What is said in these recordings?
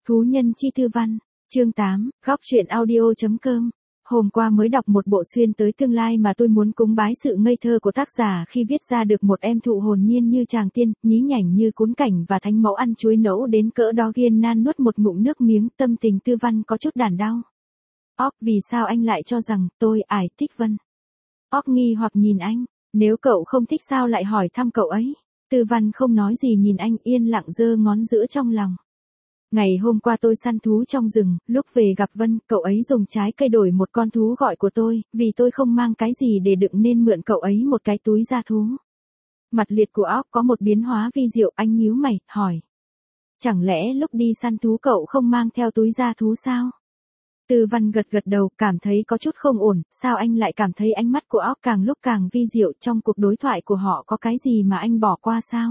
Thú nhân chi thư văn, chương 8, góc truyện audio.com. Hôm qua mới đọc một bộ xuyên tới tương lai mà tôi muốn cúng bái sự ngây thơ của tác giả khi viết ra được một em thụ hồn nhiên như chàng tiên, nhí nhảnh như cún cảnh và thánh mẫu ăn chuối nẫu đến cỡ đó. Ghiên nan nuốt một ngụm nước miếng, tâm tình Tư Văn có chút đản đau. Óc, vì sao anh lại cho rằng tôi thích Vân? Óc nghi hoặc nhìn anh, nếu cậu không thích sao lại hỏi thăm cậu ấy? Tư Văn không nói gì nhìn anh, yên lặng giơ ngón giữa trong lòng. Ngày hôm qua tôi săn thú trong rừng, lúc về gặp Vân, cậu ấy dùng trái cây đổi một con thú gọi của tôi, vì tôi không mang cái gì để đựng nên mượn cậu ấy một cái túi da thú. Mặt liệt của Óc có một biến hóa vi diệu, anh nhíu mày, hỏi. Chẳng lẽ lúc đi săn thú cậu không mang theo túi da thú sao? Tư Văn gật gật đầu, cảm thấy có chút không ổn, sao anh lại cảm thấy ánh mắt của Óc càng lúc càng vi diệu, trong cuộc đối thoại của họ có cái gì mà anh bỏ qua sao?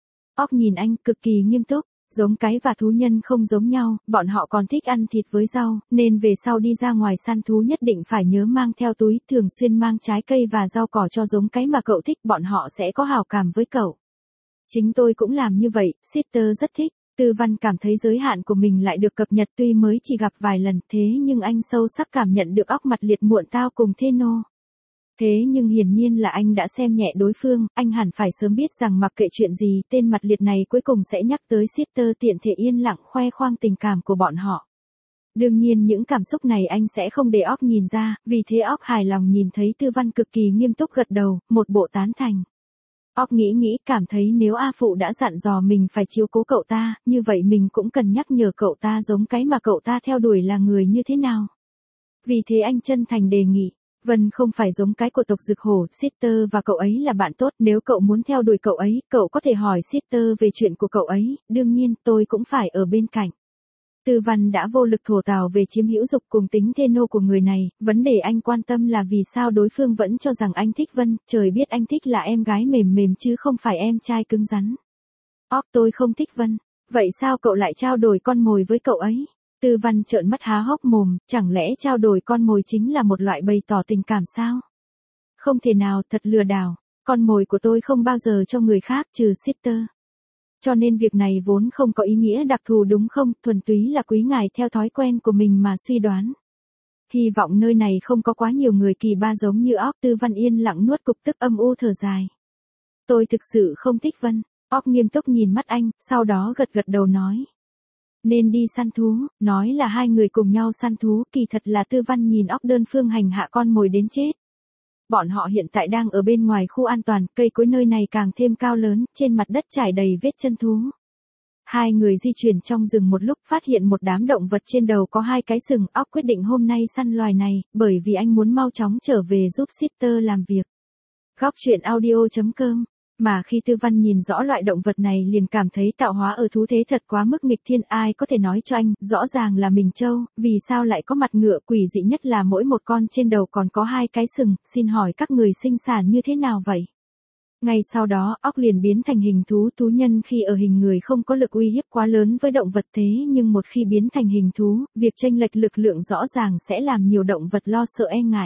Óc nhìn anh cực kỳ nghiêm túc. Giống cái và thú nhân không giống nhau, bọn họ còn thích ăn thịt với rau, nên về sau đi ra ngoài săn thú nhất định phải nhớ mang theo túi, thường xuyên mang trái cây và rau cỏ cho giống cái mà cậu thích, bọn họ sẽ có hảo cảm với cậu. Chính tôi cũng làm như vậy, Sister rất thích. Tư Văn cảm thấy giới hạn của mình lại được cập nhật, tuy mới chỉ gặp vài lần, thế nhưng anh sâu sắc cảm nhận được Óc mặt liệt muộn tao cùng Theno. Thế nhưng hiển nhiên là anh đã xem nhẹ đối phương, anh hẳn phải sớm biết rằng mặc kệ chuyện gì, tên mặt liệt này cuối cùng sẽ nhắc tới Sister, tiện thể yên lặng khoe khoang tình cảm của bọn họ. Đương nhiên những cảm xúc này anh sẽ không để Óc nhìn ra, vì thế Óc hài lòng nhìn thấy Tư Văn cực kỳ nghiêm túc gật đầu, một bộ tán thành. Óc nghĩ cảm thấy nếu A Phụ đã dặn dò mình phải chiếu cố cậu ta, như vậy mình cũng cần nhắc nhở cậu ta giống cái mà cậu ta theo đuổi là người như thế nào. Vì thế anh chân thành đề nghị. Vân không phải giống cái của tộc Dực Hổ, Sister và cậu ấy là bạn tốt, nếu cậu muốn theo đuổi cậu ấy, cậu có thể hỏi Sister về chuyện của cậu ấy, đương nhiên tôi cũng phải ở bên cạnh. Tư Văn đã vô lực thổ tào về chiếm hữu dục cùng tính Theno của người này, vấn đề anh quan tâm là vì sao đối phương vẫn cho rằng anh thích Vân, trời biết anh thích là em gái mềm mềm chứ không phải em trai cứng rắn. Tôi không thích Vân, vậy sao cậu lại trao đổi con mồi với cậu ấy? Tư Văn trợn mắt há hốc mồm, chẳng lẽ trao đổi con mồi chính là một loại bày tỏ tình cảm sao? Không thể nào, thật lừa đảo, con mồi của tôi không bao giờ cho người khác trừ Sister. Cho nên việc này vốn không có ý nghĩa đặc thù đúng không, thuần túy là quý ngài theo thói quen của mình mà suy đoán. Hy vọng nơi này không có quá nhiều người kỳ ba giống như Óc. Tư Văn yên lặng nuốt cục tức âm u thở dài. Tôi thực sự không thích Vân. Óc nghiêm túc nhìn mắt anh, sau đó gật gật đầu nói. Nên đi săn thú, nói là hai người cùng nhau săn thú, kỳ thật là Tư Văn nhìn Óc đơn phương hành hạ con mồi đến chết. Bọn họ hiện tại đang ở bên ngoài khu an toàn, cây cối nơi này càng thêm cao lớn, trên mặt đất trải đầy vết chân thú. Hai người di chuyển trong rừng một lúc phát hiện một đám động vật trên đầu có hai cái sừng. Óc quyết định hôm nay săn loài này, bởi vì anh muốn mau chóng trở về giúp Sister làm việc. Góc truyện audio.com. Mà khi Tư Văn nhìn rõ loại động vật này liền cảm thấy tạo hóa ở thú thế thật quá mức nghịch thiên, ai có thể nói cho anh, rõ ràng là mình trâu, vì sao lại có mặt ngựa, quỷ dị nhất là mỗi một con trên đầu còn có hai cái sừng, xin hỏi các người sinh sản như thế nào vậy? Ngay sau đó, Óc liền biến thành hình thú, thú nhân khi ở hình người không có lực uy hiếp quá lớn với động vật thế nhưng một khi biến thành hình thú, việc chênh lệch lực lượng rõ ràng sẽ làm nhiều động vật lo sợ e ngại.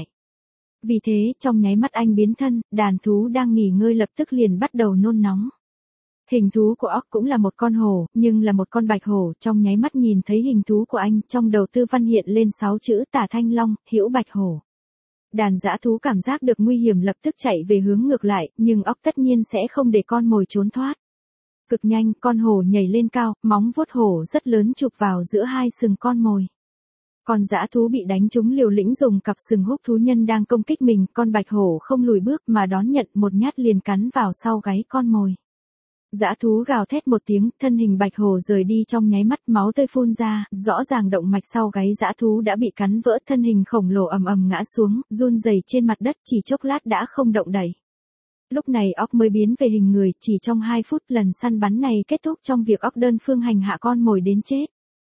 Vì thế, trong nháy mắt anh biến thân, đàn thú đang nghỉ ngơi lập tức liền bắt đầu nôn nóng. Hình thú của Óc cũng là một con hổ, nhưng là một con bạch hổ, trong nháy mắt nhìn thấy hình thú của anh, trong đầu Tư Văn hiện lên 6 chữ Tả Thanh Long, Hữu Bạch Hổ. Đàn dã thú cảm giác được nguy hiểm lập tức chạy về hướng ngược lại, nhưng Óc tất nhiên sẽ không để con mồi trốn thoát. Cực nhanh, con hổ nhảy lên cao, móng vuốt hổ rất lớn chụp vào giữa hai sừng con mồi. Con dã thú bị đánh trúng liều lĩnh dùng cặp sừng húc thú nhân đang công kích mình, con bạch hổ không lùi bước mà đón nhận một nhát liền cắn vào sau gáy con mồi. Dã thú gào thét một tiếng, thân hình bạch hổ rời đi trong nháy mắt, máu tươi phun ra, rõ ràng động mạch sau gáy dã thú đã bị cắn vỡ, thân hình khổng lồ ầm ầm ngã xuống, run rẩy trên mặt đất, chỉ chốc lát đã không động đậy. Lúc này Óc mới biến về hình người, chỉ trong 2 phút lần săn bắn này kết thúc trong việc Óc đơn phương hành hạ con mồi đến chết.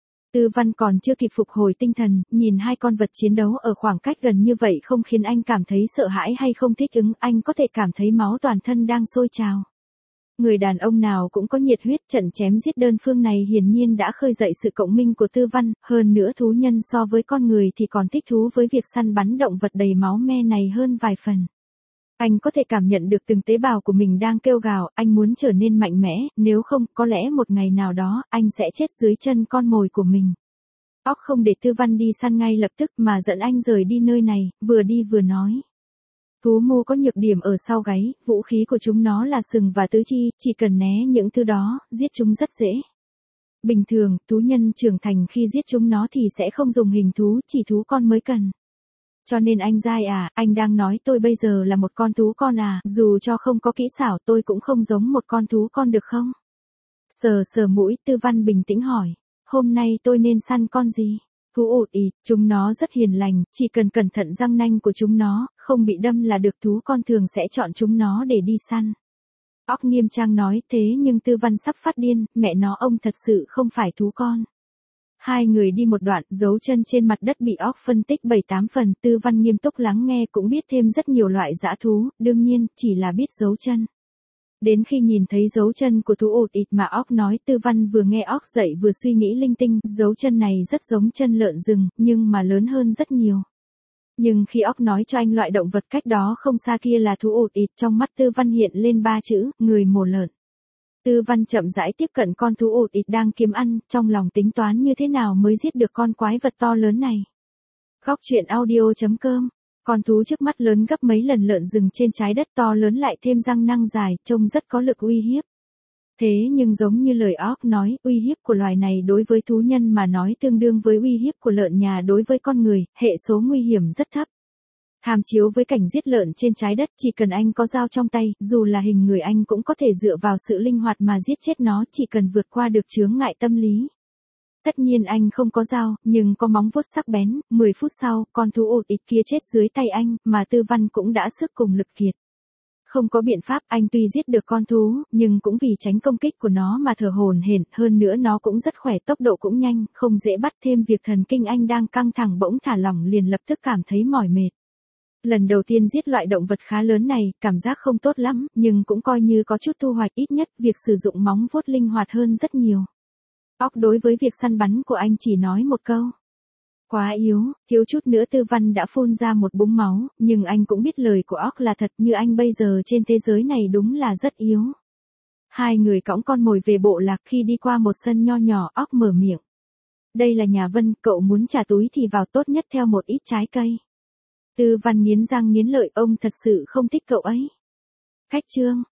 Tư Văn còn chưa kịp phục hồi tinh thần, nhìn hai con vật chiến đấu ở khoảng cách gần như vậy không khiến anh cảm thấy sợ hãi hay không thích ứng, anh có thể cảm thấy máu toàn thân đang sôi trào. Người đàn ông nào cũng có nhiệt huyết, trận chém giết đơn phương này hiển nhiên đã khơi dậy sự cộng minh của Tư Văn, hơn nữa thú nhân so với con người thì còn thích thú với việc săn bắn động vật đầy máu me này hơn vài phần. Anh có thể cảm nhận được từng tế bào của mình đang kêu gào, anh muốn trở nên mạnh mẽ, nếu không, có lẽ một ngày nào đó, anh sẽ chết dưới chân con mồi của mình. Óc không để Tư Văn đi săn ngay lập tức mà dẫn anh rời đi nơi này, vừa đi vừa nói. Thú mô có nhược điểm ở sau gáy, vũ khí của chúng nó là sừng và tứ chi, chỉ cần né những thứ đó, giết chúng rất dễ. Bình thường, thú nhân trưởng thành khi giết chúng nó thì sẽ không dùng hình thú, chỉ thú con mới cần. Cho nên anh dai à, anh đang nói tôi bây giờ là một con thú con à, dù cho không có kỹ xảo tôi cũng không giống một con thú con được không? Sờ sờ mũi, Tư Văn bình tĩnh hỏi, hôm nay tôi nên săn con gì? Thú ột ịt, chúng nó rất hiền lành, chỉ cần cẩn thận răng nanh của chúng nó, không bị đâm là được, thú con thường sẽ chọn chúng nó để đi săn. Óc nghiêm trang nói, thế nhưng Tư Văn sắp phát điên, mẹ nó ông thật sự không phải thú con. Hai người đi một đoạn, dấu chân trên mặt đất bị óc phân tích 7-8 phần, Tư Văn nghiêm túc lắng nghe cũng biết thêm rất nhiều loại dã thú, đương nhiên, chỉ là biết dấu chân. Đến khi nhìn thấy dấu chân của thú ột ịt mà óc nói, Tư Văn vừa nghe óc dậy vừa suy nghĩ linh tinh, dấu chân này rất giống chân lợn rừng, nhưng mà lớn hơn rất nhiều. Nhưng khi óc nói cho anh loại động vật cách đó không xa kia là thú ột ịt, trong mắt Tư Văn hiện lên 3 chữ, người mổ lợn. Tư Văn chậm rãi tiếp cận con thú ột ịt đang kiếm ăn, trong lòng tính toán như thế nào mới giết được con quái vật to lớn này. Góc truyện audio.com. Con thú trước mắt lớn gấp mấy lần lợn rừng trên trái đất, to lớn lại thêm răng nanh dài, trông rất có lực uy hiếp. Thế nhưng giống như lời óc nói, uy hiếp của loài này đối với thú nhân mà nói tương đương với uy hiếp của lợn nhà đối với con người, hệ số nguy hiểm rất thấp. Tham chiếu với cảnh giết lợn trên trái đất, chỉ cần anh có dao trong tay, dù là hình người anh cũng có thể dựa vào sự linh hoạt mà giết chết nó, chỉ cần vượt qua được chướng ngại tâm lý. Tất nhiên anh không có dao, nhưng có móng vuốt sắc bén, 10 phút sau, con thú ột ịt kia chết dưới tay anh, mà Tư Văn cũng đã sức cùng lực kiệt. Không có biện pháp, anh tuy giết được con thú, nhưng cũng vì tránh công kích của nó mà thở hổn hển, hơn nữa nó cũng rất khỏe, tốc độ cũng nhanh, không dễ bắt, thêm việc thần kinh anh đang căng thẳng bỗng thả lỏng liền lập tức cảm thấy mỏi mệt. Lần đầu tiên giết loại động vật khá lớn này, cảm giác không tốt lắm, nhưng cũng coi như có chút thu hoạch, ít nhất việc sử dụng móng vuốt linh hoạt hơn rất nhiều. Óc đối với việc săn bắn của anh chỉ nói một câu. Quá yếu, thiếu chút nữa Tư Văn đã phun ra một búng máu, nhưng anh cũng biết lời của óc là thật, như anh bây giờ trên thế giới này đúng là rất yếu. Hai người cõng con mồi về bộ lạc, khi đi qua một sân nho nhỏ, óc mở miệng. Đây là nhà Vân, cậu muốn trả túi thì vào, tốt nhất theo một ít trái cây. Tư Văn nghiến răng nghiến lợi, ông thật sự không thích cậu ấy. Cách chương.